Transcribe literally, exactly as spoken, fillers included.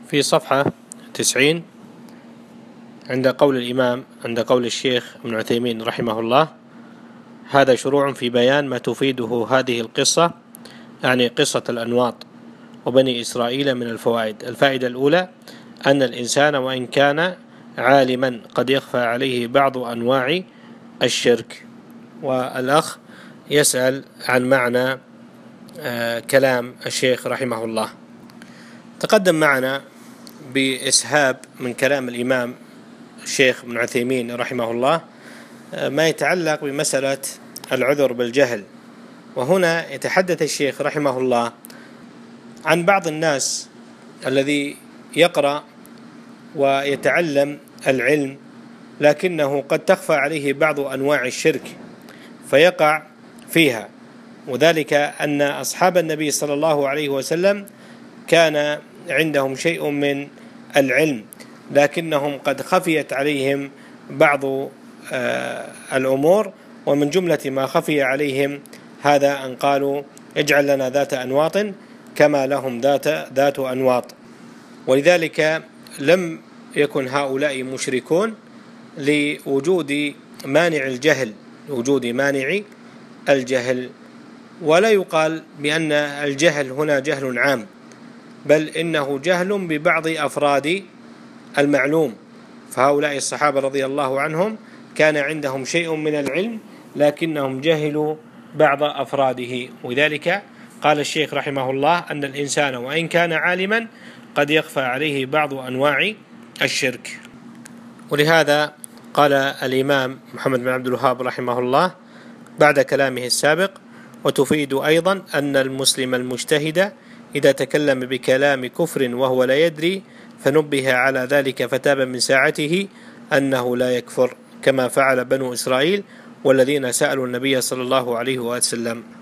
في صفحة تسعين عند قول الإمام عند قول الشيخ ابن عثيمين رحمه الله: هذا شروع في بيان ما تفيده هذه القصة، يعني قصة الأنواط وبني إسرائيل، من الفوائد. الفائدة الأولى: أن الإنسان وإن كان عالما قد يخفى عليه بعض أنواع الشرك. والأخ يسأل عن معنى آه كلام الشيخ رحمه الله. تقدم معنا بإسهاب من كلام الإمام الشيخ ابن عثيمين رحمه الله آه ما يتعلق بمسألة العذر بالجهل. وهنا يتحدث الشيخ رحمه الله عن بعض الناس الذي يقرأ ويتعلم العلم لكنه قد تخفى عليه بعض أنواع الشرك فيقع فيها، وذلك أن أصحاب النبي صلى الله عليه وسلم كان عندهم شيء من العلم لكنهم قد خفيت عليهم بعض الأمور، ومن جملة ما خفي عليهم هذا أن قالوا: اجعل لنا ذات أنواط كما لهم ذات ذات أنواط. ولذلك لم يكن هؤلاء مشركون لوجود مانع الجهل لوجود مانع الجهل ولا يقال بأن الجهل هنا جهل عام، بل إنه جهل ببعض أفراد المعلوم. فهؤلاء الصحابة رضي الله عنهم كان عندهم شيء من العلم لكنهم جهلوا بعض أفراده. ولذلك قال الشيخ رحمه الله أن الإنسان وإن كان عالما قد يخفى عليه بعض أنواع الشرك. ولهذا قال الإمام محمد بن عبد الوهاب رحمه الله بعد كلامه السابق: وتفيد أيضا أن المسلم المجتهد إذا تكلم بكلام كفر وهو لا يدري فنبه على ذلك فتاب من ساعته أنه لا يكفر، كما فعل بنو إسرائيل والذين سألوا النبي صلى الله عليه وسلم.